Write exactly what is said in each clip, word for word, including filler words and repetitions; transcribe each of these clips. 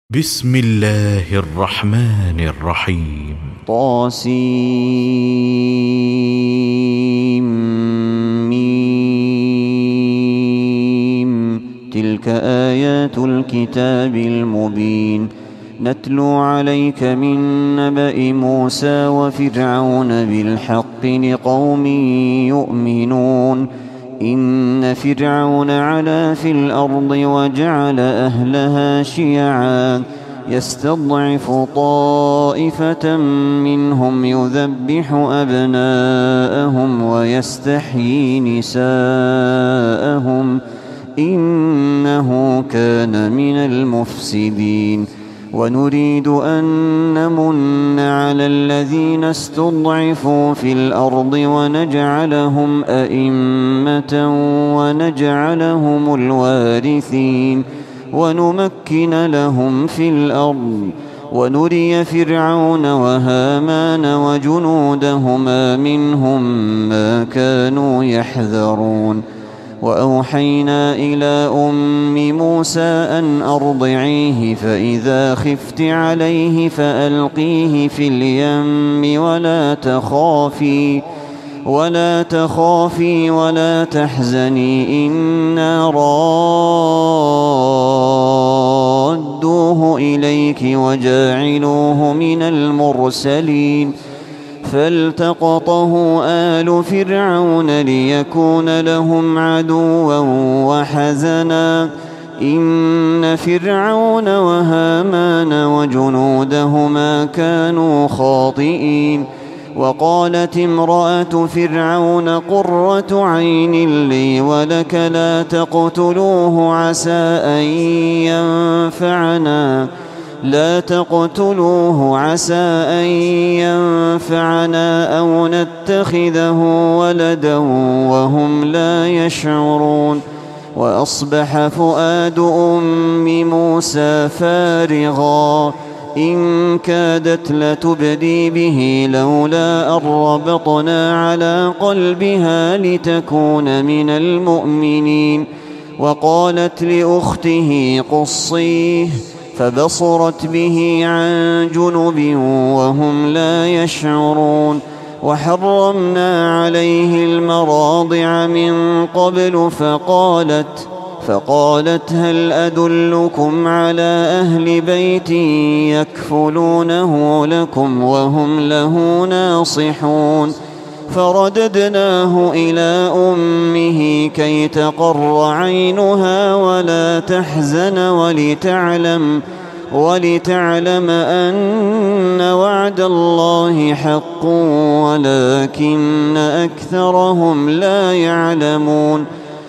بسم الله الرحمن الرحيم. طاسيم. تلك آيات الكتاب المبين. نتلو عليك من نبأ موسى وفرعون بالحق لقوم يؤمنون. إن فرعون علا في الأرض وجعل أهلها شيعا يستضعف طائفة منهم يذبح أبناءهم ويستحيي نساءهم إنه كان من المفسدين. ونريد أن نمن على الذين استضعفوا في الأرض ونجعلهم أئمة ونجعلهم الوارثين ونمكن لهم في الأرض ونري فرعون وهامان وجنودهما منهم ما كانوا يحذرون. وأوحينا إلى أم موسى أن أرضعيه فإذا خفت عليه فألقيه في اليم ولا تخافي ولا تخافي ولا تحزني إنا رادوه إليك وجاعلوه من المرسلين. فالتقطه آل فرعون ليكون لهم عدوا وحزنا إن فرعون وهامان وجنودهما كانوا خاطئين. وقالت امرأة فرعون قرة عين لي ولك لا تقتلوه عسى أن ينفعنا لا تقتلوه عسى أن ينفعنا أو نتخذه ولدا وهم لا يشعرون. وأصبح فؤاد أم موسى فارغا إن كادت لتبدي به لولا أن ربطنا على قلبها لتكون من المؤمنين. وقالت لأخته قصيه فبصرت به عن جنب وهم لا يشعرون. وحرمنا عليه المراضع من قبل فقالت فقالت هل أدلكم على أهل بيت يكفلونه لكم وهم له ناصحون. فرددناه إلى أمه كي تقر عينها ولا تحزن ولتعلم ولتعلم أن وعد الله حق ولكن أكثرهم لا يعلمون.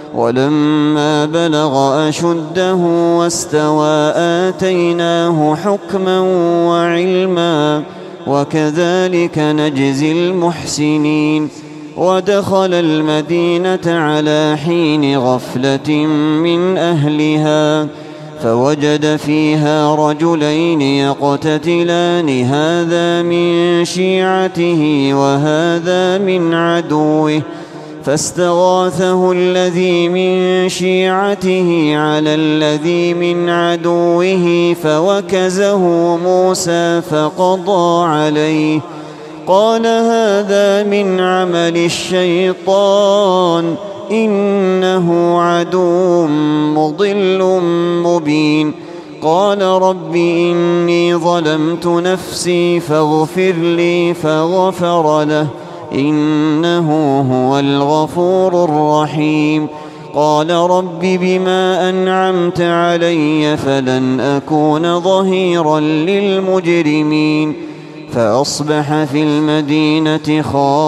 ولما بلغ أشده واستوى آتيناه حكما وعلما وكذلك نجزي المحسنين. ودخل المدينة على حين غفلة من أهلها فوجد فيها رجلين يقتتلان هذا من شيعته وهذا من عدوه فاستغاثه الذي من شيعته على الذي من عدوه فوكزه موسى فقضى عليه قال هذا من عمل الشيطان إنه عدو مضل مبين. قال رب إني ظلمت نفسي فاغفر لي فغفر له إنه هو الغفور الرحيم. قال رب بما أنعمت علي فلن أكون ظهيرا للمجرمين. فأصبح في المدينة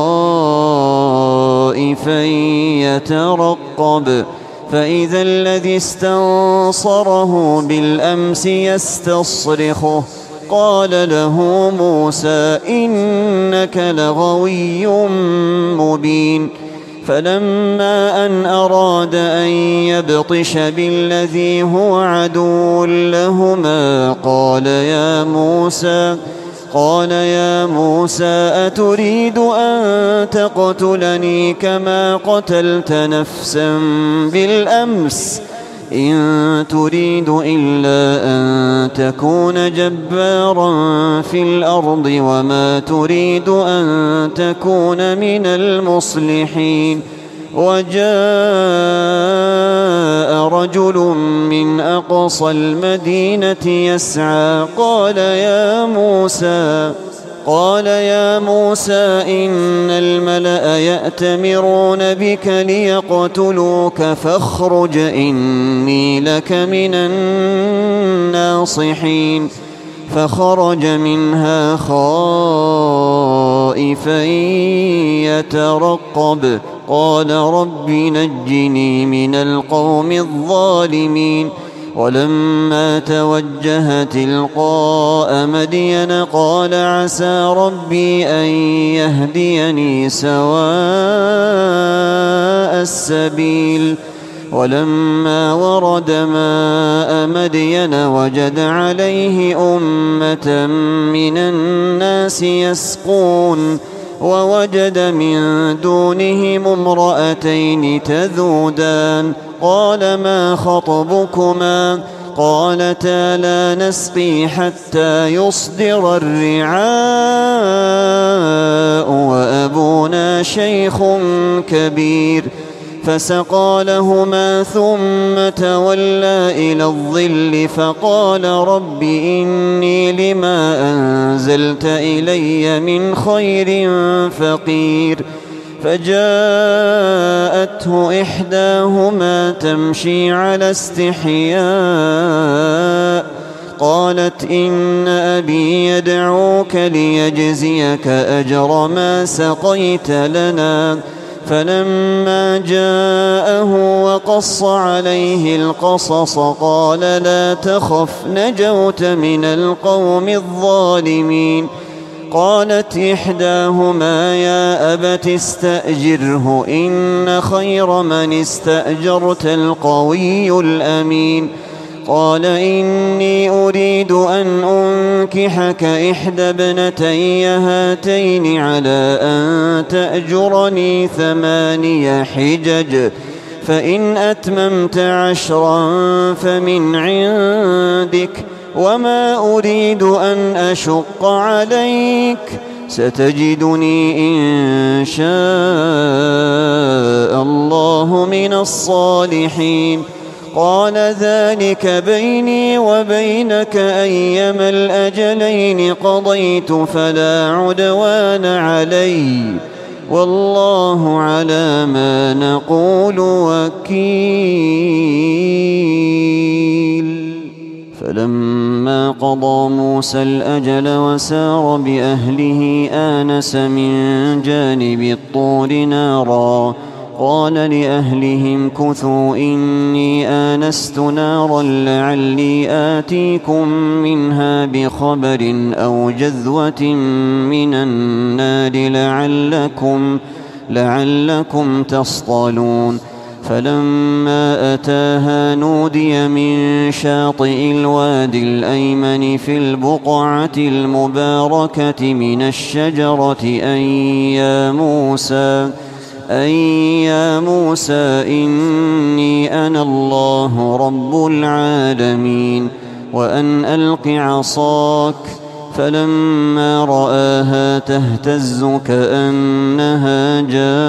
خائفا يترقب فإذا الذي استنصره بالأمس يستصرخه قال له موسى إنك لغوي مبين. فلما أن أراد أن يبطش بالذي هو عدو لهما قال يا موسى قال يا موسى أتريد أن تقتلني كما قتلت نفسا بالأمس إن تريد إلا أن تكون جبارا في الأرض وما تريد أن تكون من المصلحين. وجاء رجل من أقصى المدينة يسعى قال يا موسى قال يا موسى إن الملأ يأتمرون بك ليقتلوك فاخرج إني لك من الناصحين. فخرج منها خائفا يترقب قال رب نجني من القوم الظالمين. ولما توجه تلقاء مدين قال عسى ربي أن يهديني سواء السبيل. ولما ورد ماء مدين وجد عليه أمة من الناس يسقون ووجد من دونهم امرأتين تذودان قال ما خطبكما قالتا لا نسقي حتى يصدر الرعاء وأبونا شيخ كبير. فسقى لهما ثم تولى إلى الظل فقال رب إني لما أنزلت إلي من خير فقير. فجاءته إحداهما تمشي على استحياء قالت إن أبي يدعوك ليجزيك أجر ما سقيت لنا. فلما جاءه وقص عليه القصص قال لا تخف نجوت من القوم الظالمين. قالت إحداهما يا أبت استأجره إن خير من استأجرت القوي الأمين. قال إني أريد أن أنكحك إحدى ابنتي هاتين على أن تأجرني ثماني حجج فإن أتممت عشرا فمن عندك وما أريد أن أشق عليك ستجدني إن شاء الله من الصالحين. قال ذلك بيني وبينك أيما الأجلين قضيت فلا عدوان علي والله على ما نقول وكيل. فلما قضى موسى الأجل وسار بأهله آنس من جانب الطور نارا قال لأهلهم كثوا إني آنست نارا لعلي آتيكم منها بخبر أو جذوة من النار لعلكم, لعلكم تصطلون. فلما أتاها نودي من شاطئ الوادي الأيمن في البقعة المباركة من الشجرة أن يا موسى أن يا موسى إني أنا الله رب العالمين وأن ألق عصاك. فلما رآها تهتز كأنها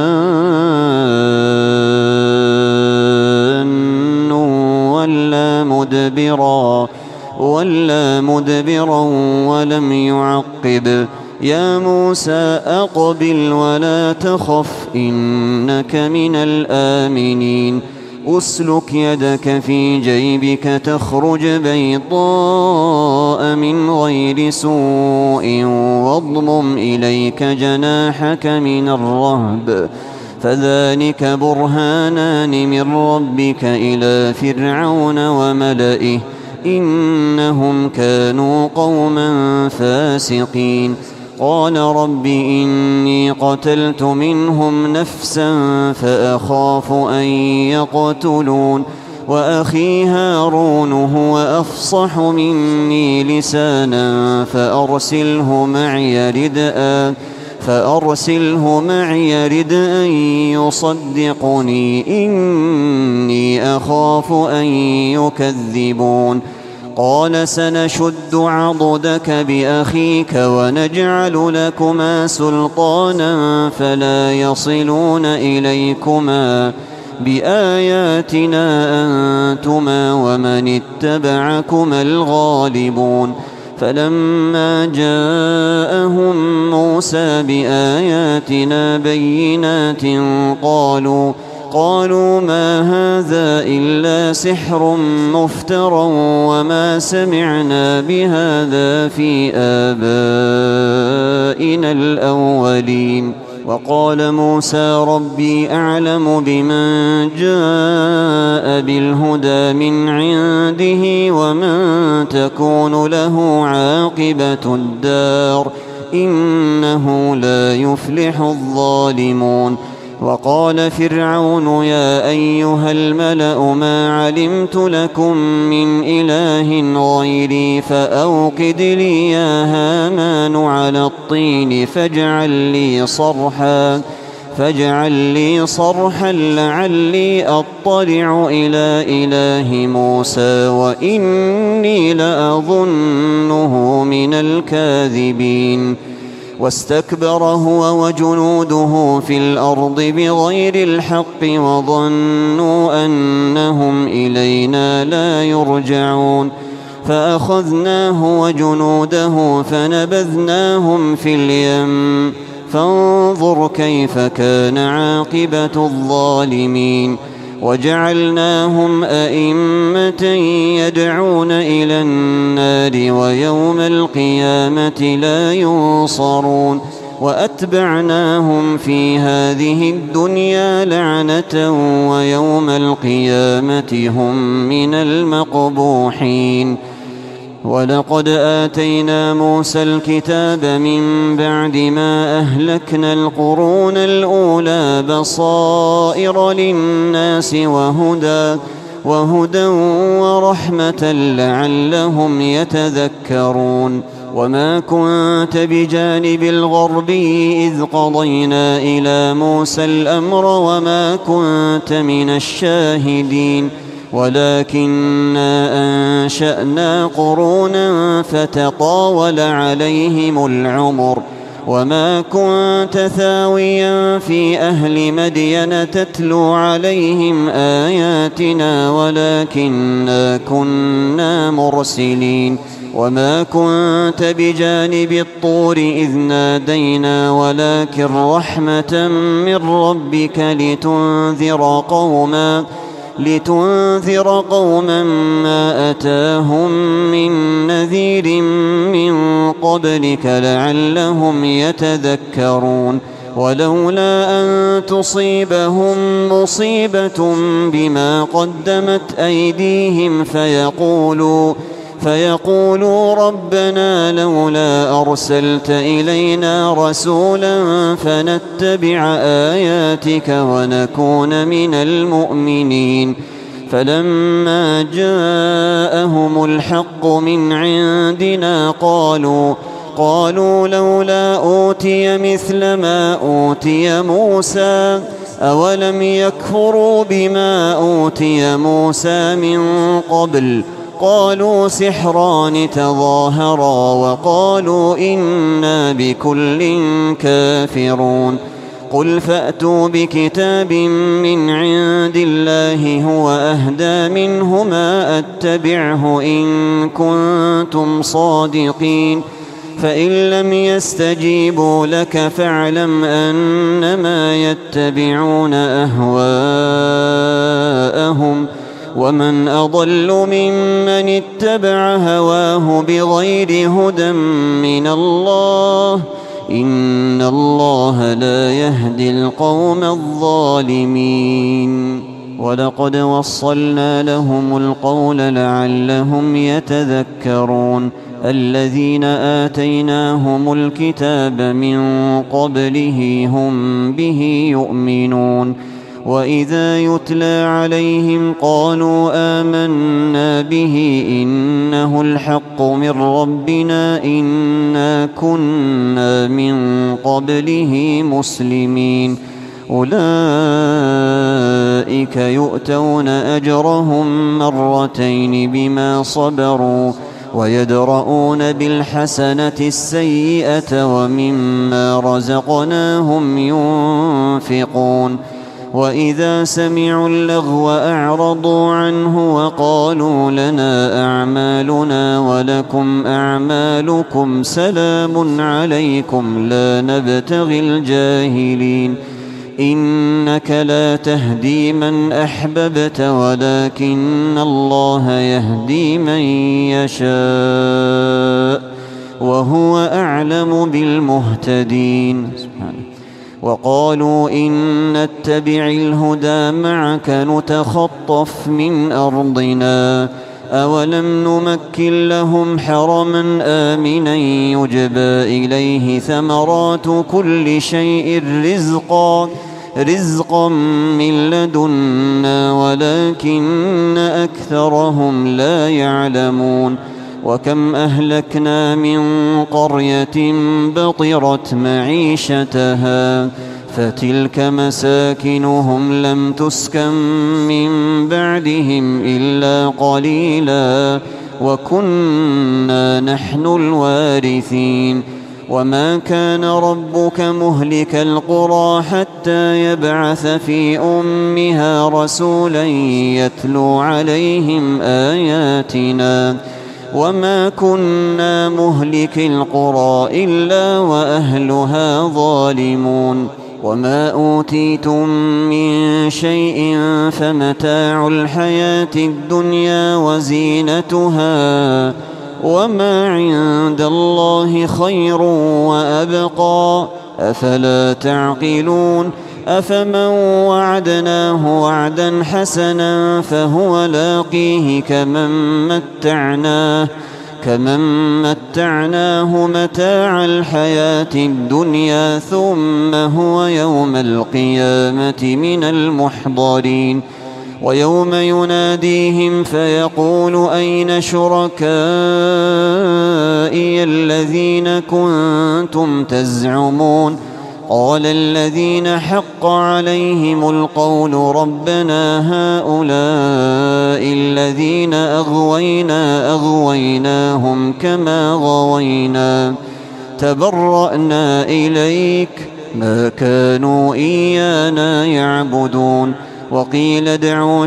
جان ولا مدبرا ولا مدبرا ولم يعقب. يا موسى أقبل ولا تخف إنك من الآمنين. أسلك يدك في جيبك تخرج بيضاء من غير سوء واضمم إليك جناحك من الرهب فذلك برهانان من ربك إلى فرعون وملئه إنهم كانوا قوما فاسقين. قال رب إني قتلت منهم نفسا فأخاف أن يقتلون وأخي هارون هو أفصح مني لسانا فأرسله معي ردءا فأرسله معي يرد أن يصدقني إني أخاف أن يكذبون قال سنشد عضدك بأخيك ونجعل لكما سلطانا فلا يصلون إليكما بآياتنا أنتما ومن اتبعكما الغالبون فلما جاءهم موسى بآياتنا بينات قالوا قالوا ما هذا إلا سحر مفترى وما سمعنا بهذا في آبائنا الأولين وقال موسى ربي أعلم بمن جاء بالهدى من عنده ومن تكون له عاقبة الدار إنه لا يفلح الظالمون وقال فرعون يا أيها الملأ ما علمت لكم من إله غيري فأوقد لي يا هامان على الطين فاجعل لي صرحا فاجعل لي صرحا لعلي أطلع إلى إله موسى وإني لأظنه من الكاذبين واستكبر هو وجنوده في الأرض بغير الحق وظنوا أنهم إلينا لا يرجعون فأخذناه وجنوده فنبذناهم في اليم فانظر كيف كان عاقبة الظالمين وجعلناهم أئمة يدعون إلى النار ويوم القيامة لا ينصرون وأتبعناهم في هذه الدنيا لعنة ويوم القيامة هم من المقبوحين ولقد آتينا موسى الكتاب من بعد ما أهلكنا القرون الأولى بصائر للناس وهدى وهدى ورحمة لعلهم يتذكرون وما كنت بجانب الغربي إذ قضينا إلى موسى الأمر وما كنت من الشاهدين ولكننا أنشأنا قرونا فتطاول عليهم العمر وما كنت ثاويا في أهل مدين تتلو عليهم آياتنا ولكننا كنا مرسلين وما كنت بجانب الطور إذ نادينا ولكن رحمة من ربك لتنذر قوما لتنذر قوما ما أتاهم من نذير من قبلك لعلهم يتذكرون ولولا أن تصيبهم مصيبة بما قدمت أيديهم فيقولوا فيقولوا ربنا لولا أرسلت إلينا رسولا فنتبع آياتك ونكون من المؤمنين فلما جاءهم الحق من عندنا قالوا قالوا لولا أوتي مثل ما أوتي موسى أولم يكفروا بما أوتي موسى من قبل قالوا سحران تظاهرا وقالوا إنا بكل كافرون قل فأتوا بكتاب من عند الله هو أهدى منهما أتبعه إن كنتم صادقين فإن لم يستجيبوا لك فاعلم أنما يتبعون أهواءهم ومن أضل ممن اتبع هواه بغير هدى من الله إن الله لا يهدي القوم الظالمين ولقد وصلنا لهم القول لعلهم يتذكرون الذين آتيناهم الكتاب من قبله هم به يؤمنون وإذا يتلى عليهم قالوا آمنا به إنه الحق من ربنا إنا كنا من قبله مسلمين أولئك يؤتون أجرهم مرتين بما صبروا ويدرؤون بالحسنة السيئة ومما رزقناهم ينفقون وإذا سمعوا اللغو أعرضوا عنه وقالوا لنا أعمالنا ولكم أعمالكم سلام عليكم لا نبتغي الجاهلين إنك لا تهدي من أحببت ولكن الله يهدي من يشاء وهو أعلم بالمهتدين. وقالوا إن نتبع الهدى معك نتخطف من أرضنا أولم نمكن لهم حرما آمنا يجبى إليه ثمرات كل شيء رزقا رزقا من لدنا ولكن أكثرهم لا يعلمون وكم أهلكنا من قرية بطرت معيشتها فتلك مساكنهم لم تسكن من بعدهم إلا قليلا وكنا نحن الوارثين وما كان ربك مهلك القرى حتى يبعث في أمها رسولا يتلو عليهم آياتنا وما كنا مهلك القرى إلا وأهلها ظالمون وما أوتيتم من شيء فمتاع الحياة الدنيا وزينتها وما عند الله خير وأبقى أفلا تعقلون أفمن وعدناه وعدا حسنا فهو لاقيه كمن متعناه كمن متعناه متاع الحياة الدنيا ثم هو يوم القيامة من المحضرين ويوم يناديهم فيقول أين شركائي الذين كنتم تزعمون قال الذين حق عليهم القول ربنا هؤلاء الذين أغوينا أغويناهم كما غوينا تبرأنا إليك ما كانوا إيانا يعبدون وقيل ادعوا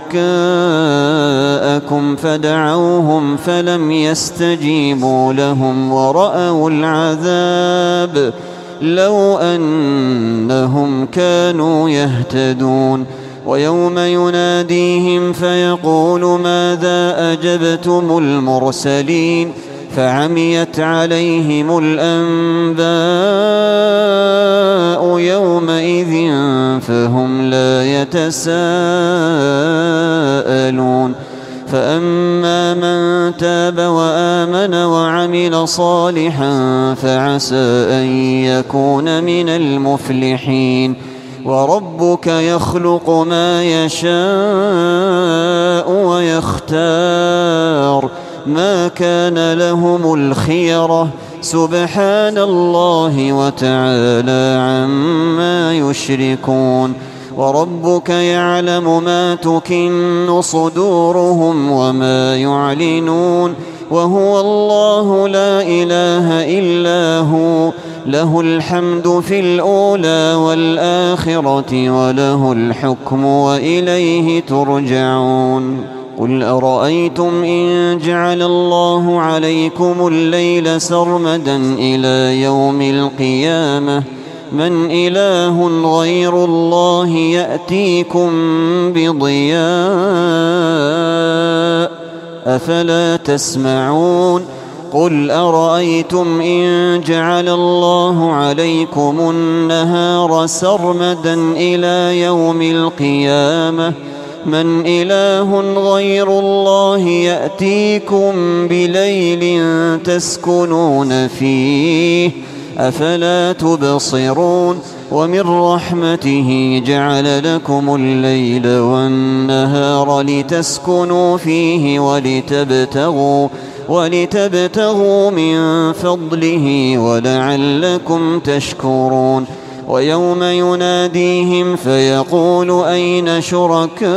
شركاءكم فدعوهم فلم يستجيبوا لهم ورأوا العذاب لو أنهم كانوا يهتدون ويوم يناديهم فيقول ماذا أجبتم المرسلين فعميت عليهم الأنباء يومئذ فهم لا يتساءلون فأما من تاب وآمن وعمل صالحا فعسى أن يكون من المفلحين وربك يخلق ما يشاء ويختار ما كان لهم الخيرة سبحان الله وتعالى عما يشركون وربك يعلم ما تكن صدورهم وما يعلنون وهو الله لا إله إلا هو له الحمد في الأولى والآخرة وله الحكم وإليه ترجعون قل أرأيتم إن جعل الله عليكم الليل سرمدا إلى يوم القيامة من إله غير الله يأتيكم بضياء أفلا تسمعون قل أرأيتم إن جعل الله عليكم النهار سرمدا إلى يوم القيامة من إله غير الله يأتيكم بليل تسكنون فيه أفلا تبصرون ومن رحمته جعل لكم الليل والنهار لتسكنوا فيه ولتبتغوا ولتبتغوا من فضله ولعلكم تشكرون ويوم يناديهم فيقول أين شركائي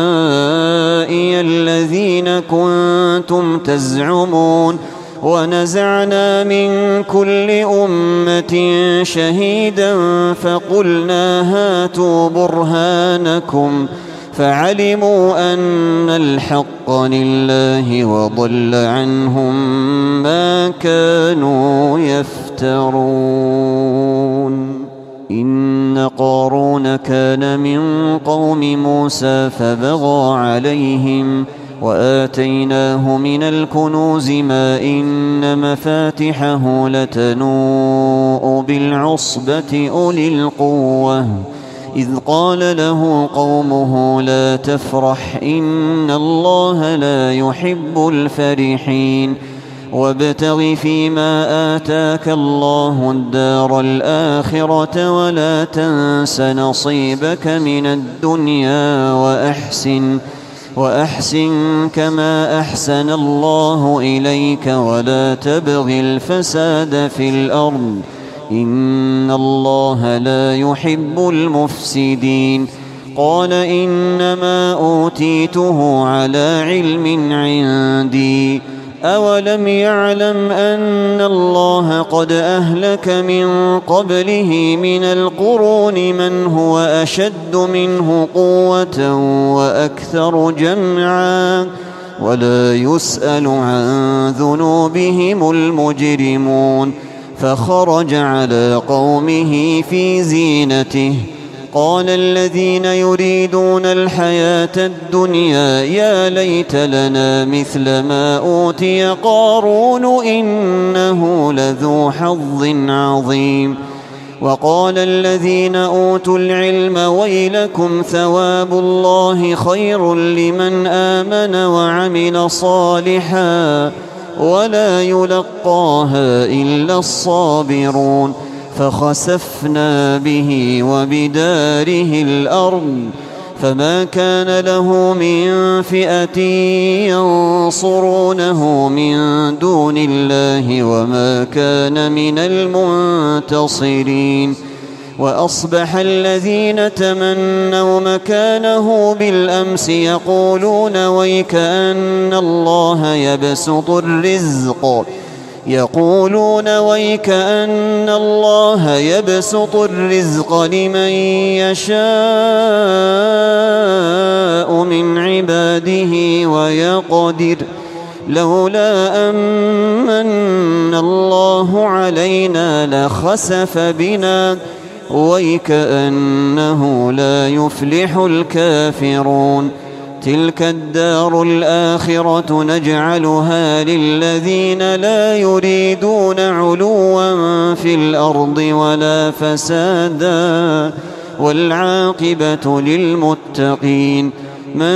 الذين كنتم تزعمون ونزعنا من كل أمة شهيدا فقلنا هاتوا برهانكم فعلموا أن الحق لله وضل عنهم ما كانوا يفترون. إن قارون كان من قوم موسى فبغى عليهم وآتيناه من الكنوز ما إن مفاتحه لتنوء بالعصبة أولي القوة إذ قال له قومه لا تفرح إن الله لا يحب الفرحين وابتغ فيما آتاك الله الدار الآخرة ولا تنس نصيبك من الدنيا وأحسن وأحسن كما أحسن الله إليك ولا تبغ الفساد في الأرض إن الله لا يحب المفسدين. قال إنما أوتيته على علم عندي أولم يعلم أن الله قد أهلك من قبله من القرون من هو أشد منه قوة وأكثر جمعا ولا يسأل عن ذنوبهم المجرمون. فخرج على قومه في زينته قال الذين يريدون الحياة الدنيا يا ليت لنا مثل ما أوتي قارون إنه لذو حظ عظيم. وقال الذين أوتوا العلم ويلكم ثواب الله خير لمن آمن وعمل صالحا ولا يلقاها إلا الصابرون. فخسفنا به وبداره الأرض فما كان له من فئة ينصرونه من دون الله وما كان من المنتصرين. وأصبح الذين تمنوا مكانه بالأمس يقولون ويكأن الله يبسط الرزق يقولون ويكأن الله يبسط الرزق لمن يشاء من عباده ويقدر لولا أمن الله علينا لخسف بنا ويكأنه لا يفلح الكافرون. تلك الدار الآخرة نجعلها للذين لا يريدون علوا في الأرض ولا فسادا والعاقبة للمتقين. من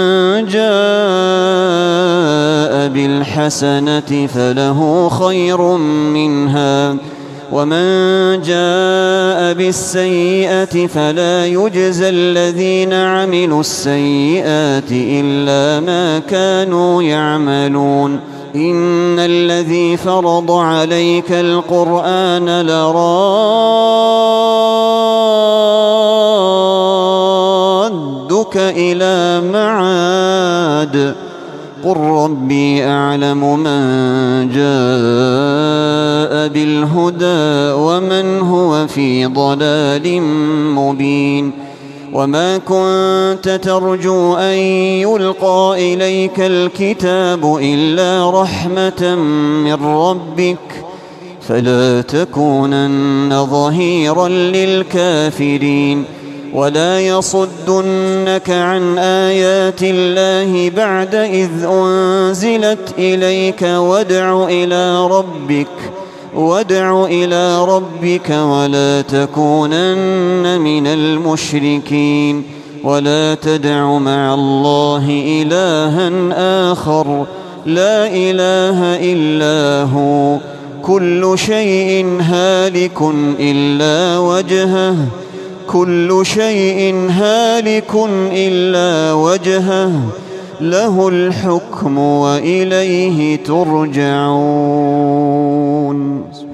جاء بالحسنة فله خير منها ومن جاء بالسيئة فلا يجزى الذين عملوا السيئات إلا ما كانوا يعملون. إن الذي فرض عليك القرآن لرادك إلى معاد قل ربي أعلم من جاء بالهدى ومن هو في ضلال مبين. وما كنت ترجو أن يلقى إليك الكتاب إلا رحمة من ربك فلا تكونن ظهيرا للكافرين. ولا يصدنك عن آيات الله بعد إذ أنزلت إليك وادع إلى ربك وادع إلى ربك ولا تكونن من المشركين. ولا تدع مع الله إلها آخر لا إله إلا هو كل شيء هالك إلا وجهه كل شيء هالك إلا وجهه له الحكم وإليه ترجعون.